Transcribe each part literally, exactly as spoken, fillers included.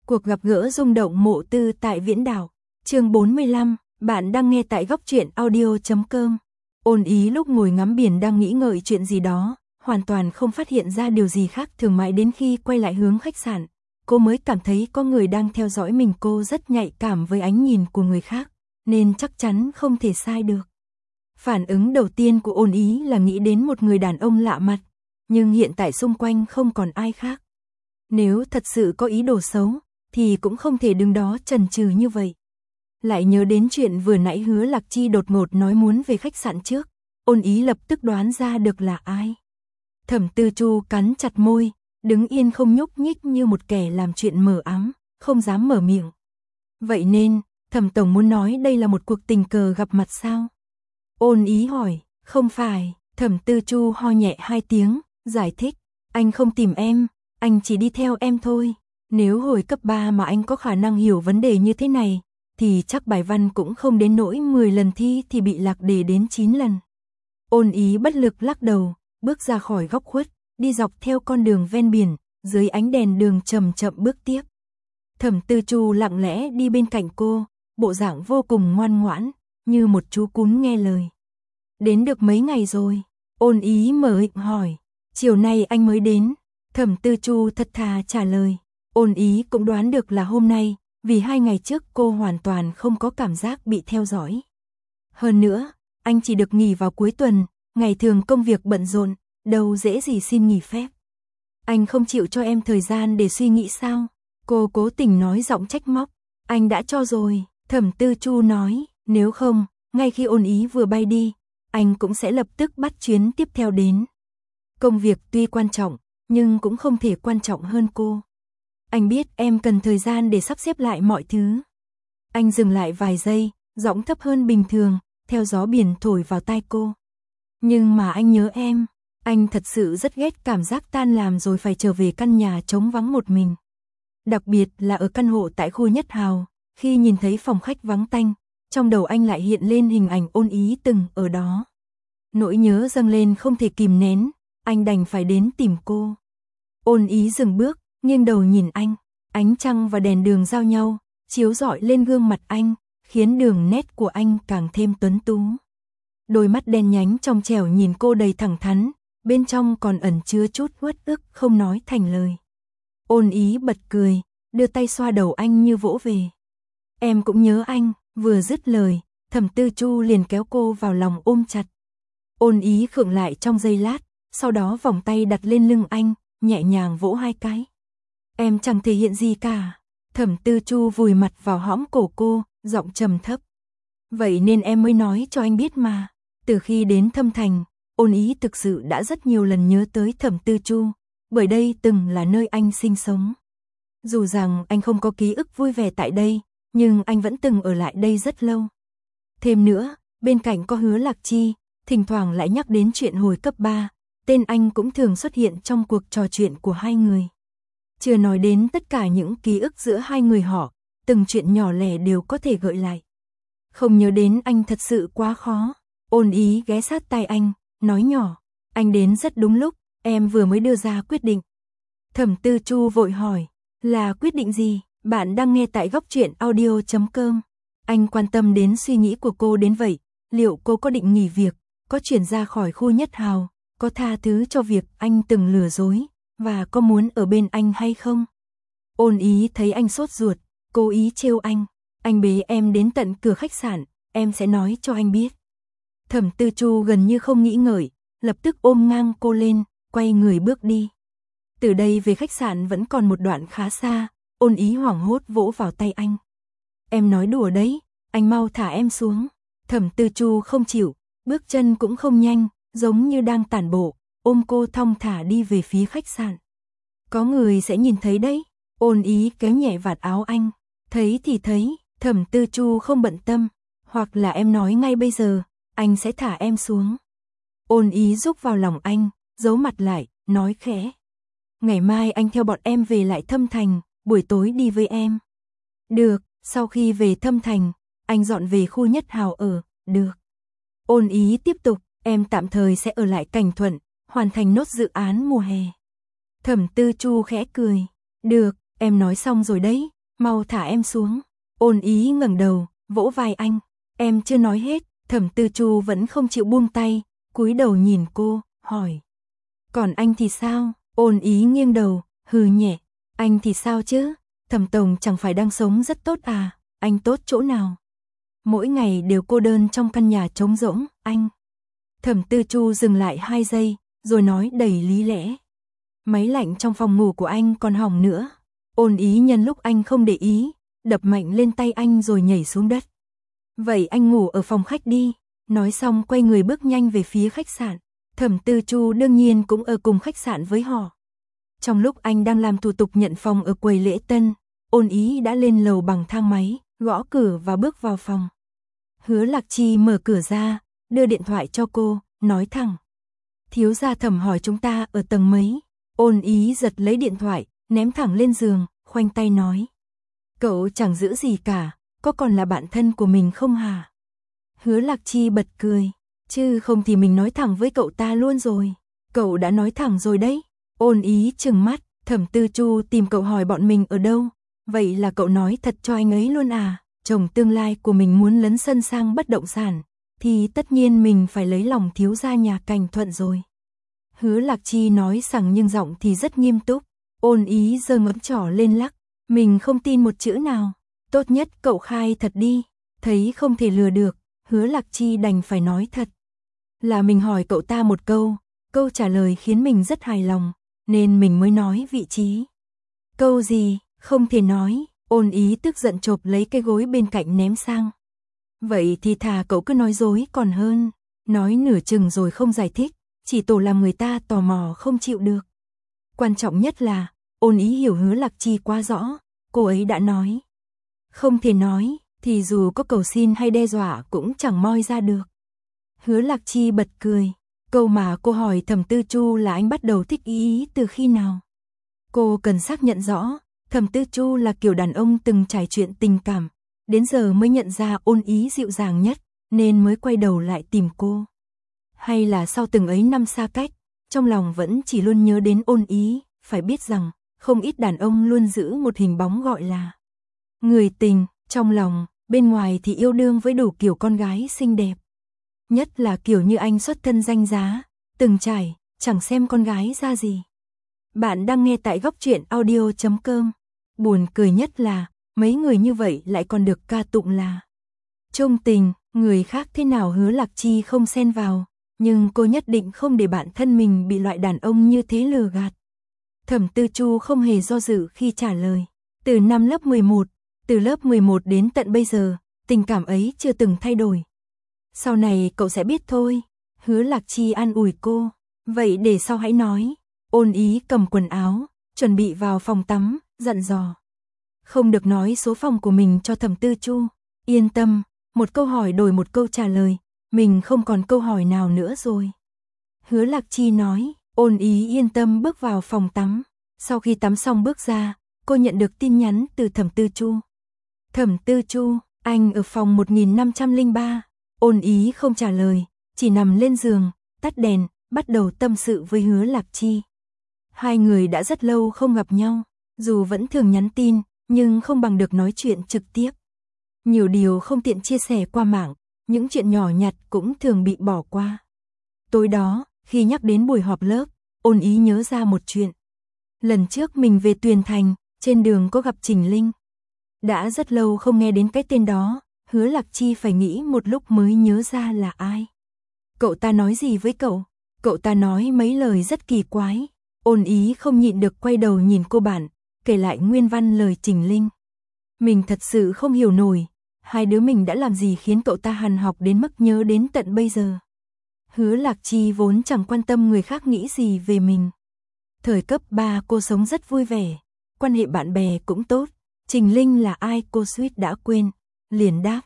Cuộc gặp gỡ rung động Mộ Tư tại Viễn Đảo. Chương bốn mươi lăm, bạn đang nghe tại góc truyện audio chấm com. Ôn Ý lúc ngồi ngắm biển đang nghĩ ngợi chuyện gì đó, hoàn toàn không phát hiện ra điều gì khác thường, mãi đến khi quay lại hướng khách sạn, cô mới cảm thấy có người đang theo dõi mình. Cô rất nhạy cảm với ánh nhìn của người khác, nên chắc chắn không thể sai được. Phản ứng đầu tiên của Ôn Ý là nghĩ đến một người đàn ông lạ mặt, nhưng hiện tại xung quanh không còn ai khác. Nếu thật sự có ý đồ xấu, thì cũng không thể đứng đó chần chừ như vậy. Lại nhớ đến chuyện vừa nãy Hứa Lạc Chi đột ngột nói muốn về khách sạn trước, Ôn Ý lập tức đoán ra được là ai. Thẩm Tư Chu cắn chặt môi, đứng yên không nhúc nhích như một kẻ làm chuyện mờ ám, không dám mở miệng. Vậy nên, Thẩm tổng muốn nói đây là một cuộc tình cờ gặp mặt sao? Ôn Ý hỏi. Không phải. Thẩm Tư Chu ho nhẹ hai tiếng, giải thích. Anh không tìm em, anh chỉ đi theo em thôi. Nếu hồi cấp ba mà anh có khả năng hiểu vấn đề như thế này, thì chắc bài văn cũng không đến nỗi mười lần thi thì bị lạc đề đến chín lần. Ôn Ý bất lực lắc đầu, bước ra khỏi góc khuất, đi dọc theo con đường ven biển, dưới ánh đèn đường chậm chậm bước tiếp. Thẩm Tư Chu lặng lẽ đi bên cạnh cô, bộ dạng vô cùng ngoan ngoãn, như một chú cún nghe lời. Đến được mấy ngày rồi? Ôn Ý mở miệng hỏi. Chiều nay anh mới đến. Thẩm Tư Chu thật thà trả lời. Ôn Ý cũng đoán được là hôm nay, vì hai ngày trước cô hoàn toàn không có cảm giác bị theo dõi. Hơn nữa, anh chỉ được nghỉ vào cuối tuần, ngày thường công việc bận rộn, đâu dễ gì xin nghỉ phép. Anh không chịu cho em thời gian để suy nghĩ sao? Cô cố tình nói giọng trách móc. Anh đã cho rồi, Thẩm Tư Chu nói, nếu không, ngay khi Ôn Ý vừa bay đi, anh cũng sẽ lập tức bắt chuyến tiếp theo đến. Công việc tuy quan trọng, nhưng cũng không thể quan trọng hơn cô. Anh biết em cần thời gian để sắp xếp lại mọi thứ. Anh dừng lại vài giây, giọng thấp hơn bình thường, theo gió biển thổi vào tai cô. Nhưng mà anh nhớ em, anh thật sự rất ghét cảm giác tan làm rồi phải trở về căn nhà trống vắng một mình. Đặc biệt là ở căn hộ tại khu Nhất Hào, khi nhìn thấy phòng khách vắng tanh, trong đầu anh lại hiện lên hình ảnh Ôn Ý từng ở đó. Nỗi nhớ dâng lên không thể kìm nén, anh đành phải đến tìm cô. Ôn Ý dừng bước, nghiêng đầu nhìn anh, ánh trăng và đèn đường giao nhau, chiếu rọi lên gương mặt anh, khiến đường nét của anh càng thêm tuấn tú. Đôi mắt đen nhánh trong trẻo nhìn cô đầy thẳng thắn, bên trong còn ẩn chứa chút uất ức không nói thành lời. Ôn Ý bật cười, đưa tay xoa đầu anh như vỗ về. Em cũng nhớ anh. Vừa dứt lời, Thẩm Tư Chu liền kéo cô vào lòng ôm chặt. Ôn Ý khựng lại trong giây lát, sau đó vòng tay đặt lên lưng anh, nhẹ nhàng vỗ hai cái. Em chẳng thể hiện gì cả. Thẩm Tư Chu vùi mặt vào hõm cổ cô, giọng trầm thấp. Vậy nên em mới nói cho anh biết mà. Từ khi đến Thâm Thành, Ôn Ý thực sự đã rất nhiều lần nhớ tới Thẩm Tư Chu, bởi đây từng là nơi anh sinh sống. Dù rằng anh không có ký ức vui vẻ tại đây, nhưng anh vẫn từng ở lại đây rất lâu. Thêm nữa, bên cạnh có Hứa Lạc Chi, thỉnh thoảng lại nhắc đến chuyện hồi cấp ba, tên anh cũng thường xuất hiện trong cuộc trò chuyện của hai người. Chưa nói đến tất cả những ký ức giữa hai người họ, từng chuyện nhỏ lẻ đều có thể gợi lại. Không nhớ đến anh thật sự quá khó. Ôn Ý ghé sát tai anh, nói nhỏ, anh đến rất đúng lúc, em vừa mới đưa ra quyết định. Thẩm Tư Chu vội hỏi, là quyết định gì? Bạn đang nghe tại góc truyện audio chấm com. Anh quan tâm đến suy nghĩ của cô đến vậy, liệu cô có định nghỉ việc, có chuyển ra khỏi khu Nhất Hào, có tha thứ cho việc anh từng lừa dối, và có muốn ở bên anh hay không? Ôn Ý thấy anh sốt ruột, cố ý trêu anh, anh bế em đến tận cửa khách sạn, em sẽ nói cho anh biết. Thẩm Tư Chu gần như không nghĩ ngợi, lập tức ôm ngang cô lên, quay người bước đi. Từ đây về khách sạn vẫn còn một đoạn khá xa. Ôn Ý hoảng hốt vỗ vào tay anh. Em nói đùa đấy, anh mau thả em xuống. Thẩm Tư Chu không chịu, bước chân cũng không nhanh, giống như đang tản bộ, ôm cô thong thả đi về phía khách sạn. Có người sẽ nhìn thấy đấy. Ôn Ý kéo nhẹ vạt áo anh. Thấy thì thấy, Thẩm Tư Chu không bận tâm. Hoặc là em nói ngay bây giờ, anh sẽ thả em xuống. Ôn Ý rúc vào lòng anh, giấu mặt lại, nói khẽ. Ngày mai anh theo bọn em về lại Thâm Thành, buổi tối đi với em. Được, sau khi về Thâm Thành, anh dọn về khu Nhất Hào ở, được. Ôn Ý tiếp tục, em tạm thời sẽ ở lại Cảnh Thuận, hoàn thành nốt dự án mùa hè. Thẩm Tư Chu khẽ cười, được, em nói xong rồi đấy, mau thả em xuống. Ôn Ý ngẩng đầu, vỗ vai anh. Em chưa nói hết. Thẩm Tư Chu vẫn không chịu buông tay, cúi đầu nhìn cô, hỏi. Còn anh thì sao? Ôn Ý nghiêng đầu, hừ nhẹ. Anh thì sao chứ? Thẩm tổng chẳng phải đang sống rất tốt à? Anh tốt chỗ nào? Mỗi ngày đều cô đơn trong căn nhà trống rỗng, anh. Thẩm Tư Chu dừng lại hai giây, rồi nói đầy lý lẽ. Máy lạnh trong phòng ngủ của anh còn hỏng nữa. Ôn Ý nhân lúc anh không để ý, đập mạnh lên tay anh rồi nhảy xuống đất. Vậy anh ngủ ở phòng khách đi. Nói xong quay người bước nhanh về phía khách sạn. Thẩm Tư Chu đương nhiên cũng ở cùng khách sạn với họ. Trong lúc anh đang làm thủ tục nhận phòng ở quầy lễ tân, Ôn Ý đã lên lầu bằng thang máy, gõ cửa và bước vào phòng. Hứa Lạc Chi mở cửa ra, đưa điện thoại cho cô, nói thẳng. Thiếu gia Thẩm hỏi chúng ta ở tầng mấy. Ôn Ý giật lấy điện thoại, ném thẳng lên giường, khoanh tay nói. Cậu chẳng giữ gì cả, có còn là bạn thân của mình không hả? Hứa Lạc Chi bật cười. Chứ không thì mình nói thẳng với cậu ta luôn rồi. Cậu đã nói thẳng rồi đấy. Ôn Ý trừng mắt. Thẩm Tư Chu tìm cậu hỏi bọn mình ở đâu. Vậy là cậu nói thật cho anh ấy luôn à? Chồng tương lai của mình muốn lấn sân sang bất động sản, thì tất nhiên mình phải lấy lòng thiếu gia nhà Cảnh Thuận rồi. Hứa Lạc Chi nói sẵn nhưng giọng thì rất nghiêm túc. Ôn Ý giơ ngón trỏ lên lắc. Mình không tin một chữ nào. Tốt nhất cậu khai thật đi. Thấy không thể lừa được, Hứa Lạc Chi đành phải nói thật. Là mình hỏi cậu ta một câu, câu trả lời khiến mình rất hài lòng, nên mình mới nói vị trí. Câu gì? Không thể nói. Ôn Ý tức giận chộp lấy cái gối bên cạnh ném sang. Vậy thì thà cậu cứ nói dối còn hơn. Nói nửa chừng rồi không giải thích, chỉ tổ làm người ta tò mò không chịu được. Quan trọng nhất là, Ôn Ý hiểu Hứa Lạc Chi quá rõ, cô ấy đã nói. Không thể nói, thì dù có cầu xin hay đe dọa cũng chẳng moi ra được. Hứa Lạc Chi bật cười. Câu mà cô hỏi Thẩm Tư Chu là anh bắt đầu thích ý, ý từ khi nào? Cô cần xác nhận rõ, Thẩm Tư Chu là kiểu đàn ông từng trải chuyện tình cảm, đến giờ mới nhận ra Ôn Ý dịu dàng nhất, nên mới quay đầu lại tìm cô. Hay là sau từng ấy năm xa cách, trong lòng vẫn chỉ luôn nhớ đến Ôn Ý, phải biết rằng, không ít đàn ông luôn giữ một hình bóng gọi là người tình, trong lòng, bên ngoài thì yêu đương với đủ kiểu con gái xinh đẹp. Nhất là kiểu như anh xuất thân danh giá, từng trải, chẳng xem con gái ra gì. Bạn đang nghe tại góc truyện audio chấm com. Buồn cười nhất là, mấy người như vậy lại còn được ca tụng là trung tình, người khác thế nào Hứa Lạc Chi không xen vào, nhưng cô nhất định không để bản thân mình bị loại đàn ông như thế lừa gạt. Thẩm Tư Chu không hề do dự khi trả lời. Từ năm lớp mười một, từ lớp mười một đến tận bây giờ, tình cảm ấy chưa từng thay đổi. Sau này cậu sẽ biết thôi. Hứa Lạc Chi an ủi cô. Vậy để sau hãy nói. Ôn Ý cầm quần áo, chuẩn bị vào phòng tắm, dặn dò. Không được nói số phòng của mình cho Thẩm Tư Chu. Yên tâm, một câu hỏi đổi một câu trả lời, mình không còn câu hỏi nào nữa rồi. Hứa Lạc Chi nói. Ôn Ý yên tâm bước vào phòng tắm. Sau khi tắm xong bước ra, cô nhận được tin nhắn từ Thẩm Tư Chu. Thẩm Tư Chu, anh ở phòng một nghìn năm trăm lẻ ba. Ôn Ý không trả lời, chỉ nằm lên giường, tắt đèn, bắt đầu tâm sự với Hứa Lạc Chi. Hai người đã rất lâu không gặp nhau, dù vẫn thường nhắn tin, nhưng không bằng được nói chuyện trực tiếp. Nhiều điều không tiện chia sẻ qua mạng, những chuyện nhỏ nhặt cũng thường bị bỏ qua. Tối đó, khi nhắc đến buổi họp lớp, Ôn Ý nhớ ra một chuyện. Lần trước mình về Tuyền Thành, trên đường có gặp Trình Linh. Đã rất lâu không nghe đến cái tên đó, Hứa Lạc Chi phải nghĩ một lúc mới nhớ ra là ai. Cậu ta nói gì với cậu? Cậu ta nói mấy lời rất kỳ quái. Ôn Ý không nhịn được quay đầu nhìn cô bạn, kể lại nguyên văn lời Trình Linh. Mình thật sự không hiểu nổi, hai đứa mình đã làm gì khiến cậu ta hằn học đến mức nhớ đến tận bây giờ. Hứa Lạc Chi vốn chẳng quan tâm người khác nghĩ gì về mình. Thời cấp ba cô sống rất vui vẻ, quan hệ bạn bè cũng tốt. Trình Linh là ai cô suýt đã quên, liền đáp.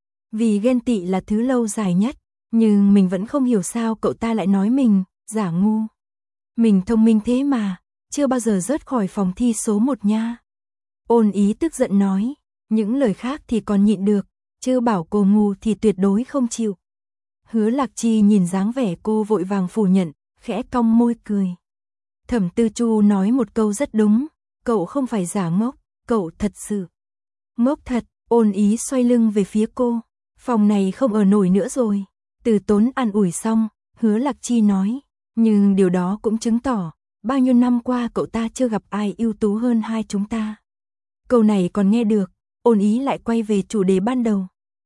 Vì ghen tị là thứ lâu dài nhất, nhưng mình vẫn không hiểu sao cậu ta lại nói mình giả ngu. Mình thông minh thế mà, chưa bao giờ rớt khỏi phòng thi số một nha. Ôn Ý tức giận nói, những lời khác thì còn nhịn được, chứ bảo cô ngu thì tuyệt đối không chịu. Hứa Lạc Chi nhìn dáng vẻ cô vội vàng phủ nhận, khẽ cong môi cười. Thẩm Tư Chu nói một câu rất đúng, cậu không phải giả ngốc, cậu thật sự ngốc thật, Ôn Ý xoay lưng về phía cô. Phòng này không ở nổi nữa rồi. Từ Tốn an ủi xong, Hứa Lạc Chi nói, nhưng điều đó cũng chứng tỏ, bao nhiêu năm qua cậu ta chưa gặp ai ưu tú hơn hai chúng ta. Câu này còn nghe được, Ôn Ý lại quay về chủ đề ban đầu.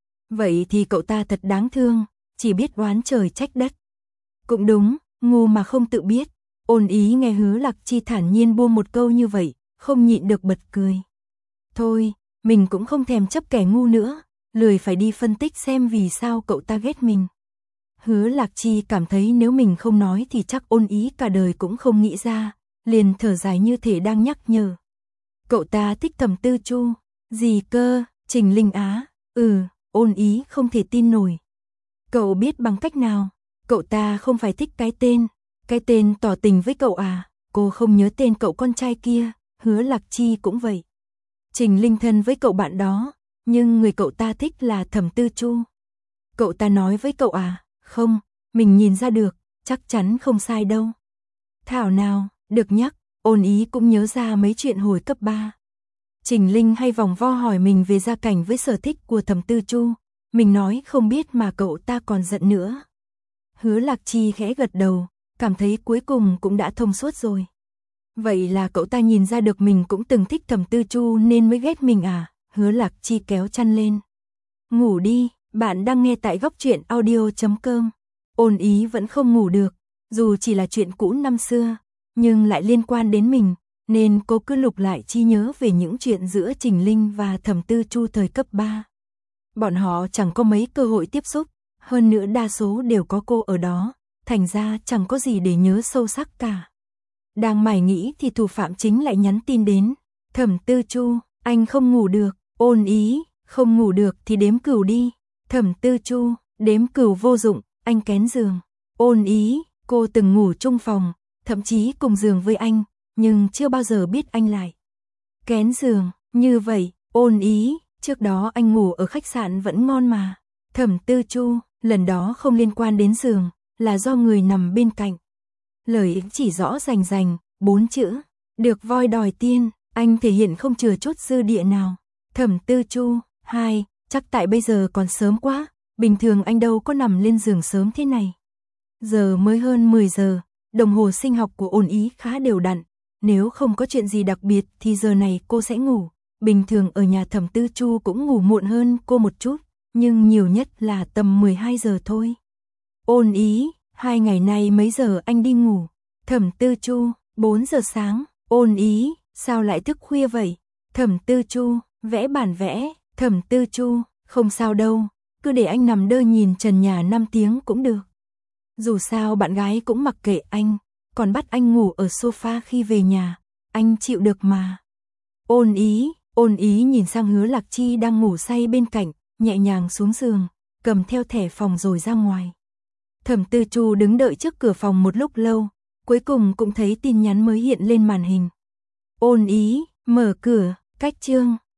Vậy thì cậu ta thật đáng thương, chỉ biết oán trời trách đất. Cũng đúng, ngu mà không tự biết. Ôn Ý nghe Hứa Lạc Chi thản nhiên buông một câu như vậy, không nhịn được bật cười. Thôi, mình cũng không thèm chấp kẻ ngu nữa, lười phải đi phân tích xem vì sao cậu ta ghét mình. Hứa Lạc Chi cảm thấy nếu mình không nói thì chắc Ôn Ý cả đời cũng không nghĩ ra, liền thở dài như thể đang nhắc nhở. Cậu ta thích Thẩm Tư Chu. Gì cơ? Trình Linh Á? Ừ, Ôn Ý không thể tin nổi. Cậu biết bằng cách nào? Cậu ta không phải thích cái tên. Cái tên tỏ tình với cậu à? Cô không nhớ tên cậu con trai kia. Hứa Lạc Chi cũng vậy. Trình Linh thân với cậu bạn đó, nhưng người cậu ta thích là Thẩm Tư Chu. Cậu ta nói với cậu à? Không, mình nhìn ra được, chắc chắn không sai đâu. Thảo nào, được nhắc, Ôn Ý cũng nhớ ra mấy chuyện hồi cấp ba. Trình Linh hay vòng vo hỏi mình về gia cảnh với sở thích của Thẩm Tư Chu, mình nói không biết mà cậu ta còn giận nữa. Hứa Lạc Chi khẽ gật đầu, cảm thấy cuối cùng cũng đã thông suốt rồi. Vậy là cậu ta nhìn ra được mình cũng từng thích Thẩm Tư Chu nên mới ghét mình à? Hứa Lạc Chi kéo chăn lên. Ngủ đi, bạn đang nghe tại góc truyện audio chấm com. Ôn Ý vẫn không ngủ được, dù chỉ là chuyện cũ năm xưa, nhưng lại liên quan đến mình, nên cô cứ lục lại trí nhớ về những chuyện giữa Trình Linh và Thẩm Tư Chu thời cấp ba. Bọn họ chẳng có mấy cơ hội tiếp xúc, hơn nữa đa số đều có cô ở đó, thành ra chẳng có gì để nhớ sâu sắc cả. Đang mải nghĩ thì thủ phạm chính lại nhắn tin đến. Thẩm Tư Chu, anh không ngủ được. Ôn Ý, không ngủ được thì đếm cừu đi. Thẩm Tư Chu, đếm cừu vô dụng, anh kén giường. Ôn Ý, cô từng ngủ chung phòng, thậm chí cùng giường với anh, nhưng chưa bao giờ biết anh lại kén giường. Như vậy, Ôn Ý, trước đó anh ngủ ở khách sạn vẫn ngon mà. Thẩm Tư Chu, lần đó không liên quan đến giường, là do người nằm bên cạnh. Lời chỉ rõ rành rành, bốn chữ, được voi đòi tiên, anh thể hiện không chừa chút dư địa nào. Thẩm Tư Chu, hai, chắc tại bây giờ còn sớm quá, bình thường anh đâu có nằm lên giường sớm thế này. Giờ mới hơn mười giờ, đồng hồ sinh học của Ôn Ý khá đều đặn, nếu không có chuyện gì đặc biệt thì giờ này cô sẽ ngủ. Bình thường ở nhà Thẩm Tư Chu cũng ngủ muộn hơn cô một chút, nhưng nhiều nhất là tầm mười hai giờ thôi. Ôn Ý, hai ngày nay mấy giờ anh đi ngủ? Thẩm Tư Chu, bốn giờ sáng. Ôn Ý, sao lại thức khuya vậy? Thẩm Tư Chu, vẽ bản vẽ. Thẩm Tư Chu, không sao đâu, cứ để anh nằm đơ nhìn trần nhà năm tiếng cũng được. Dù sao bạn gái cũng mặc kệ anh, còn bắt anh ngủ ở sofa khi về nhà, anh chịu được mà. Ôn Ý, Ôn Ý nhìn sang Hứa Lạc Chi đang ngủ say bên cạnh, nhẹ nhàng xuống giường, cầm theo thẻ phòng rồi ra ngoài. Thẩm Tư Chu đứng đợi trước cửa phòng một lúc lâu, cuối cùng cũng thấy tin nhắn mới hiện lên màn hình. Ôn Ý, mở cửa, cách chương.